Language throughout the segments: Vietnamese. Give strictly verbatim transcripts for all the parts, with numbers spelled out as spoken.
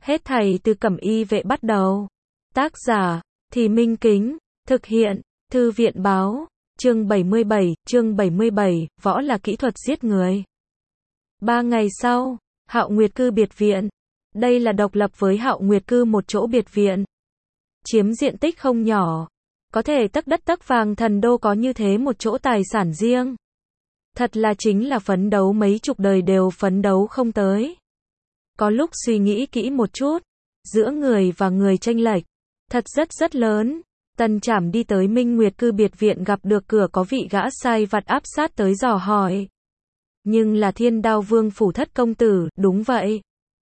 Hết thảy từ Cẩm Y vệ bắt đầu. Tác giả, Thì Minh Kính, thực hiện, Thư viện báo, chương bảy mươi bảy, chương bảy mươi bảy, võ là kỹ thuật giết người. Ba ngày sau, Hạo Nguyệt Cư biệt viện. Đây là độc lập với Hạo Nguyệt Cư một chỗ biệt viện. Chiếm diện tích không nhỏ. Có thể tấc đất tấc vàng thần đô có như thế một chỗ tài sản riêng. Thật là chính là phấn đấu mấy chục đời đều phấn đấu không tới. Có lúc suy nghĩ kỹ một chút, giữa người và người chênh lệch, thật rất rất lớn. Tần Trảm đi tới Minh Nguyệt Cư biệt viện gặp được cửa có vị gã sai vặt áp sát tới dò hỏi. Nhưng là Thiên Đao Vương phủ thất công tử, đúng vậy.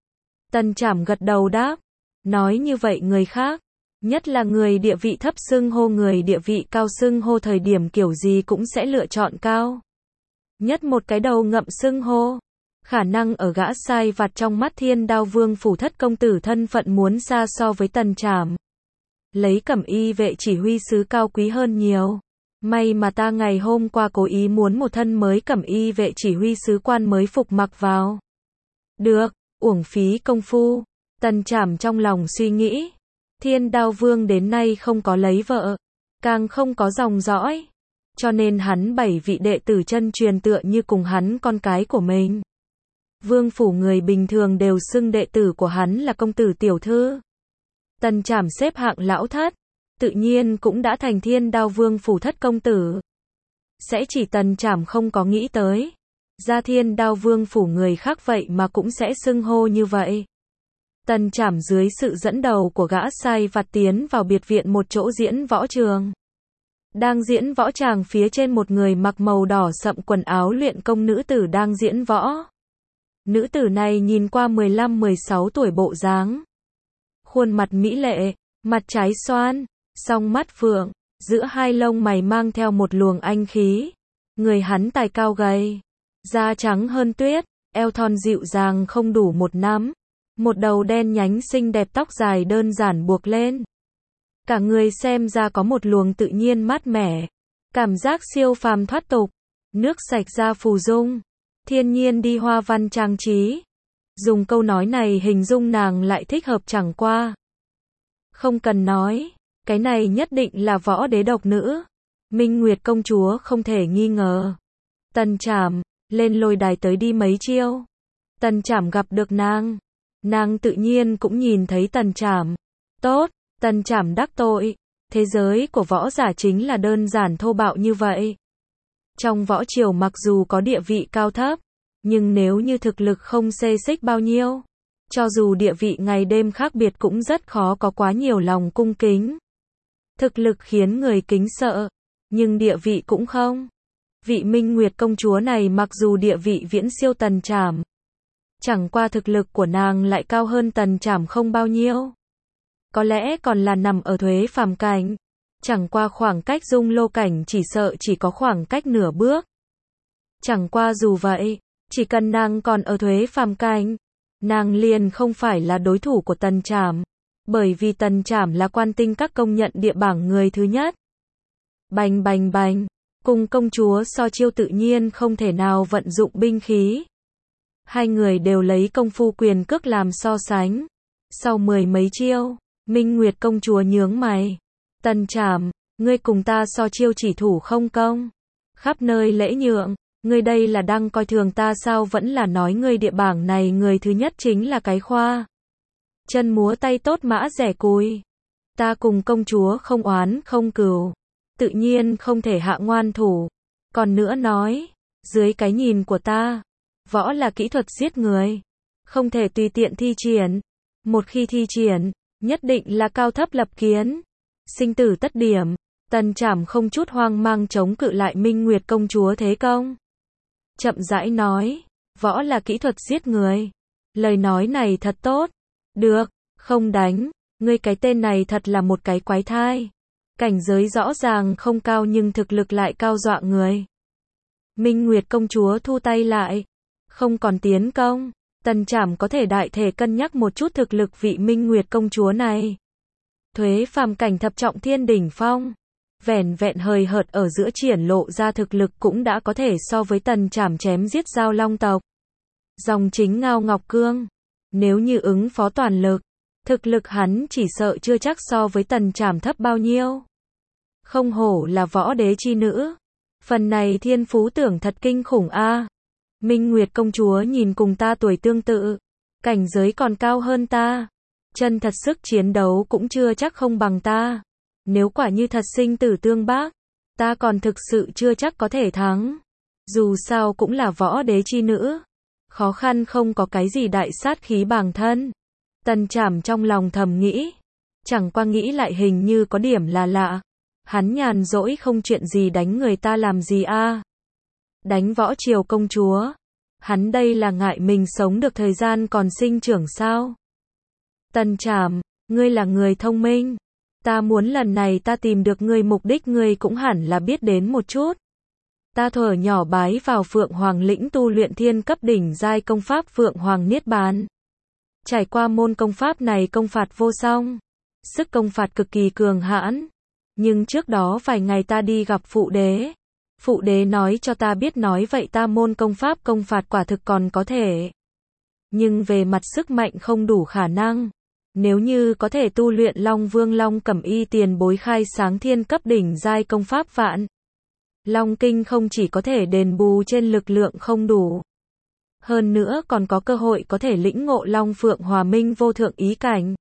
Tần Trảm gật đầu đáp, nói như vậy người khác, nhất là người địa vị thấp xưng hô người địa vị cao xưng hô thời điểm kiểu gì cũng sẽ lựa chọn cao. Nhất một cái đầu ngậm xưng hô. Khả năng ở gã sai vặt trong mắt Thiên Đao Vương phủ thất công tử thân phận muốn xa so với Tần Trảm. Lấy Cẩm Y vệ chỉ huy sứ cao quý hơn nhiều. May mà ta ngày hôm qua cố ý muốn một thân mới Cẩm Y vệ chỉ huy sứ quan mới phục mặc vào. Được, uổng phí công phu. Tần Trảm trong lòng suy nghĩ. Thiên Đao Vương đến nay không có lấy vợ, càng không có dòng dõi. Cho nên hắn bảy vị đệ tử chân truyền tựa như cùng hắn con cái của mình. Vương phủ người bình thường đều xưng đệ tử của hắn là công tử tiểu thư. Tần Trảm xếp hạng lão thất, tự nhiên cũng đã thành Thiên Đao Vương phủ thất công tử. Sẽ chỉ Tần Trảm không có nghĩ tới, ra Thiên Đao Vương phủ người khác vậy mà cũng sẽ xưng hô như vậy. Tần Trảm dưới sự dẫn đầu của gã sai vặt tiến vào biệt viện một chỗ diễn võ trường. Đang diễn võ tràng phía trên một người mặc màu đỏ sậm quần áo luyện công nữ tử đang diễn võ. Nữ tử này nhìn qua mười lăm mười sáu tuổi bộ dáng. Khuôn mặt mỹ lệ, mặt trái xoan, song mắt phượng, giữa hai lông mày mang theo một luồng anh khí. Người hắn tài cao gầy, da trắng hơn tuyết, eo thon dịu dàng không đủ một nắm. Một đầu đen nhánh xinh đẹp tóc dài đơn giản buộc lên. Cả người xem ra có một luồng tự nhiên mát mẻ, cảm giác siêu phàm thoát tục, nước sạch da phù dung, thiên nhiên đi hoa văn trang trí. Dùng câu nói này hình dung nàng lại thích hợp chẳng qua. Không cần nói, cái này nhất định là võ đế độc nữ. Minh Nguyệt công chúa không thể nghi ngờ. Tần Trảm, lên lôi đài tới đi mấy chiêu. Tần Trảm gặp được nàng. Nàng tự nhiên cũng nhìn thấy Tần Trảm. Tốt, Tần Trảm đắc tội. Thế giới của võ giả chính là đơn giản thô bạo như vậy. Trong võ triều mặc dù có địa vị cao thấp, nhưng nếu như thực lực không xê xích bao nhiêu, cho dù địa vị ngày đêm khác biệt cũng rất khó có quá nhiều lòng cung kính. Thực lực khiến người kính sợ, nhưng địa vị cũng không. Vị Minh Nguyệt công chúa này mặc dù địa vị viễn siêu Tần Trảm, chẳng qua thực lực của nàng lại cao hơn Tần Trảm không bao nhiêu. Có lẽ còn là nằm ở thuế phàm cảnh, chẳng qua khoảng cách dung lô cảnh chỉ sợ chỉ có khoảng cách nửa bước. Chẳng qua dù vậy, chỉ cần nàng còn ở thuế phàm cảnh, nàng liền không phải là đối thủ của Tần Trảm, bởi vì Tần Trảm là quan tinh các công nhận địa bảng người thứ nhất. Bành bành bành, cùng công chúa so chiêu tự nhiên không thể nào vận dụng binh khí. Hai người đều lấy công phu quyền cước làm so sánh. Sau mười mấy chiêu, Minh Nguyệt công chúa nhướng mày. Tần Trảm, ngươi cùng ta so chiêu chỉ thủ không công. Khắp nơi lễ nhượng, ngươi đây là đang coi thường ta sao, vẫn là nói ngươi địa bảng này người thứ nhất chính là cái khoa. Chân múa tay tốt mã rẻ cùi. Ta cùng công chúa không oán không cừu, tự nhiên không thể hạ ngoan thủ. Còn nữa nói, dưới cái nhìn của ta, võ là kỹ thuật giết người, không thể tùy tiện thi triển. Một khi thi triển, nhất định là cao thấp lập kiến, sinh tử tất điểm. Tần Trảm không chút hoang mang chống cự lại Minh Nguyệt công chúa thế công. Chậm rãi nói, võ là kỹ thuật giết người. Lời nói này thật tốt. Được, không đánh. Ngươi cái tên này thật là một cái quái thai. Cảnh giới rõ ràng không cao nhưng thực lực lại cao dọa người. Minh Nguyệt công chúa thu tay lại, không còn tiến công. Tần Trảm có thể đại thể cân nhắc một chút thực lực vị Minh Nguyệt công chúa này. Thuế phàm cảnh thập trọng thiên đỉnh phong, vẻn vẹn hời hợt ở giữa triển lộ ra thực lực cũng đã có thể so với Tần Trảm chém giết giao long tộc. Dòng chính Ngao Ngọc Cương, nếu như ứng phó toàn lực, Thực lực hắn chỉ sợ chưa chắc so với Tần Trảm thấp bao nhiêu. Không hổ là võ đế chi nữ. Phần này thiên phú tưởng thật kinh khủng a. Minh Nguyệt công chúa nhìn cùng ta tuổi tương tự, cảnh giới còn cao hơn ta. Chân thật sức chiến đấu cũng chưa chắc không bằng ta. Nếu quả như thật sinh tử tương bác, ta còn thực sự chưa chắc có thể thắng. Dù sao cũng là võ đế chi nữ. Khó khăn không có cái gì đại sát khí bàng thân. Tần Trảm trong lòng thầm nghĩ. Chẳng qua nghĩ lại hình như có điểm là lạ. Hắn nhàn rỗi không chuyện gì đánh người ta làm gì a? Đánh võ triều công chúa. Hắn đây là ngại mình sống được thời gian còn sinh trưởng sao? Tần Trảm, ngươi là người thông minh. Ta muốn lần này ta tìm được ngươi, mục đích ngươi cũng hẳn là biết đến một chút. Ta thuở nhỏ bái vào Phượng Hoàng lĩnh tu luyện thiên cấp đỉnh giai công pháp Phượng Hoàng Niết Bàn. Trải qua môn công pháp này công phạt vô song. Sức công phạt cực kỳ cường hãn. Nhưng trước đó vài ngày ta đi gặp phụ đế. Phụ đế nói cho ta biết nói vậy ta môn công pháp công phạt quả thực còn có thể. Nhưng về mặt sức mạnh không đủ khả năng. Nếu như có thể tu luyện Long Vương Long Cẩm Y tiền bối khai sáng thiên cấp đỉnh giai công pháp vạn. Long Kinh không chỉ có thể đền bù trên lực lượng không đủ. Hơn nữa còn có cơ hội có thể lĩnh ngộ Long Phượng Hòa Minh vô thượng ý cảnh.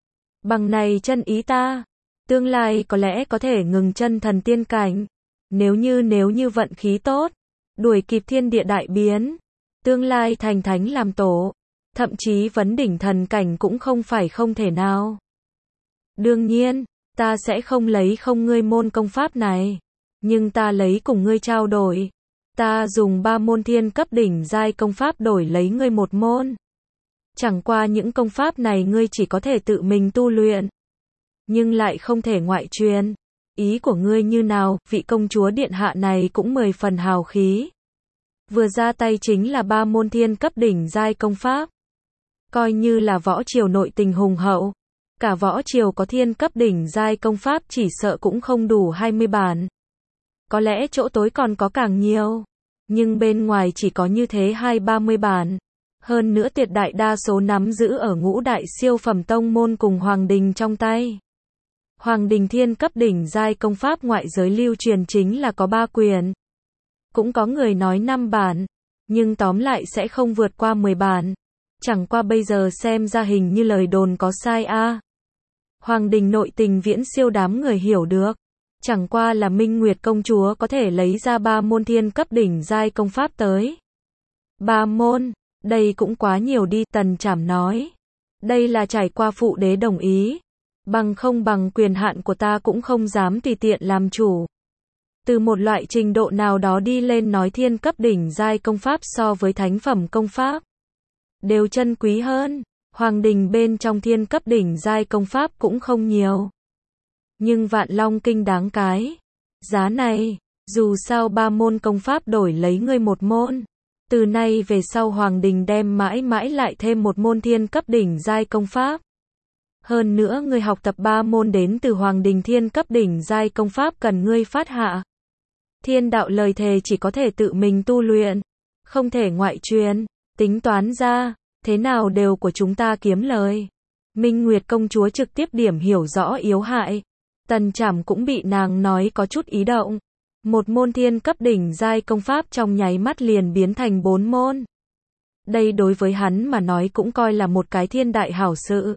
Bằng này chân ý ta, tương lai có lẽ có thể ngừng chân thần tiên cảnh. Nếu như nếu như vận khí tốt, đuổi kịp thiên địa đại biến, tương lai thành thánh làm tổ, thậm chí vấn đỉnh thần cảnh cũng không phải không thể nào. Đương nhiên, ta sẽ không lấy không ngươi môn công pháp này, nhưng ta lấy cùng ngươi trao đổi. Ta dùng ba môn thiên cấp đỉnh giai công pháp đổi lấy ngươi một môn. Chẳng qua những công pháp này ngươi chỉ có thể tự mình tu luyện, nhưng lại không thể ngoại truyền. Ý của ngươi như nào? Vị công chúa điện hạ này cũng mười phần hào khí. Vừa ra tay chính là ba môn thiên cấp đỉnh giai công pháp. Coi như là võ triều nội tình hùng hậu. Cả võ triều có thiên cấp đỉnh giai công pháp chỉ sợ cũng không đủ hai mươi bản. Có lẽ chỗ tối còn có càng nhiều. Nhưng bên ngoài chỉ có như thế hai ba mươi bản. Hơn nữa tuyệt đại đa số nắm giữ ở ngũ đại siêu phẩm tông môn cùng Hoàng Đình trong tay. Hoàng Đình thiên cấp đỉnh giai công pháp ngoại giới lưu truyền chính là có ba quyển. Cũng có người nói năm bản. Nhưng tóm lại sẽ không vượt qua mười bản. Chẳng qua bây giờ xem ra hình như lời đồn có sai a. À. Hoàng Đình nội tình viễn siêu đám người hiểu được. Chẳng qua là Minh Nguyệt công chúa có thể lấy ra ba môn thiên cấp đỉnh giai công pháp tới. Ba môn, đây cũng quá nhiều đi, Tần Trảm nói. Đây là trải qua phụ đế đồng ý. Bằng không bằng quyền hạn của ta cũng không dám tùy tiện làm chủ. Từ một loại trình độ nào đó đi lên nói thiên cấp đỉnh giai công pháp so với thánh phẩm công pháp đều chân quý hơn. Hoàng Đình bên trong thiên cấp đỉnh giai công pháp cũng không nhiều. Nhưng Vạn Long Kinh đáng cái. Giá này, dù sao ba môn công pháp đổi lấy ngươi một môn. Từ nay về sau Hoàng Đình đem mãi mãi lại thêm một môn thiên cấp đỉnh giai công pháp. Hơn nữa ngươi học tập ba môn đến từ Hoàng Đình thiên cấp đỉnh giai công pháp cần ngươi phát hạ. Thiên đạo lời thề chỉ có thể tự mình tu luyện, không thể ngoại truyền. Tính toán ra, thế nào đều của chúng ta kiếm lời. Minh Nguyệt công chúa trực tiếp điểm hiểu rõ yếu hại. Tần Trảm cũng bị nàng nói có chút ý động. Một môn thiên cấp đỉnh giai công pháp trong nháy mắt liền biến thành bốn môn. Đây đối với hắn mà nói cũng coi là một cái thiên đại hảo sự.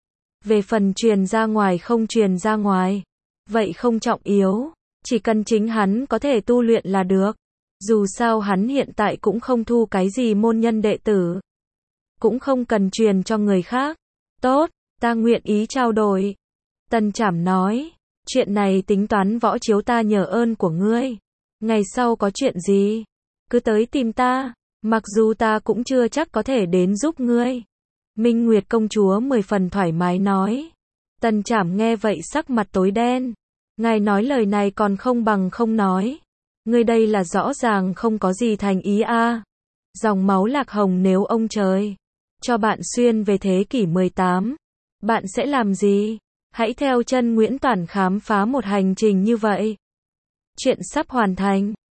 Về phần truyền ra ngoài không truyền ra ngoài, vậy không trọng yếu. Chỉ cần chính hắn có thể tu luyện là được. Dù sao hắn hiện tại cũng không thu cái gì môn nhân đệ tử. Cũng không cần truyền cho người khác. Tốt, ta nguyện ý trao đổi. Tần Trảm nói, chuyện này tính toán võ chiếu ta nhờ ơn của ngươi. Ngày sau có chuyện gì, cứ tới tìm ta, mặc dù ta cũng chưa chắc có thể đến giúp ngươi. Minh Nguyệt công chúa mười phần thoải mái nói. Tần Trảm nghe vậy sắc mặt tối đen. Ngài nói lời này còn không bằng không nói. Ngươi đây là rõ ràng không có gì thành ý a. À. Dòng máu lạc hồng nếu ông trời cho bạn xuyên về thế kỷ mười tám, bạn sẽ làm gì? Hãy theo chân Nguyễn Toản khám phá một hành trình như vậy. Chuyện sắp hoàn thành.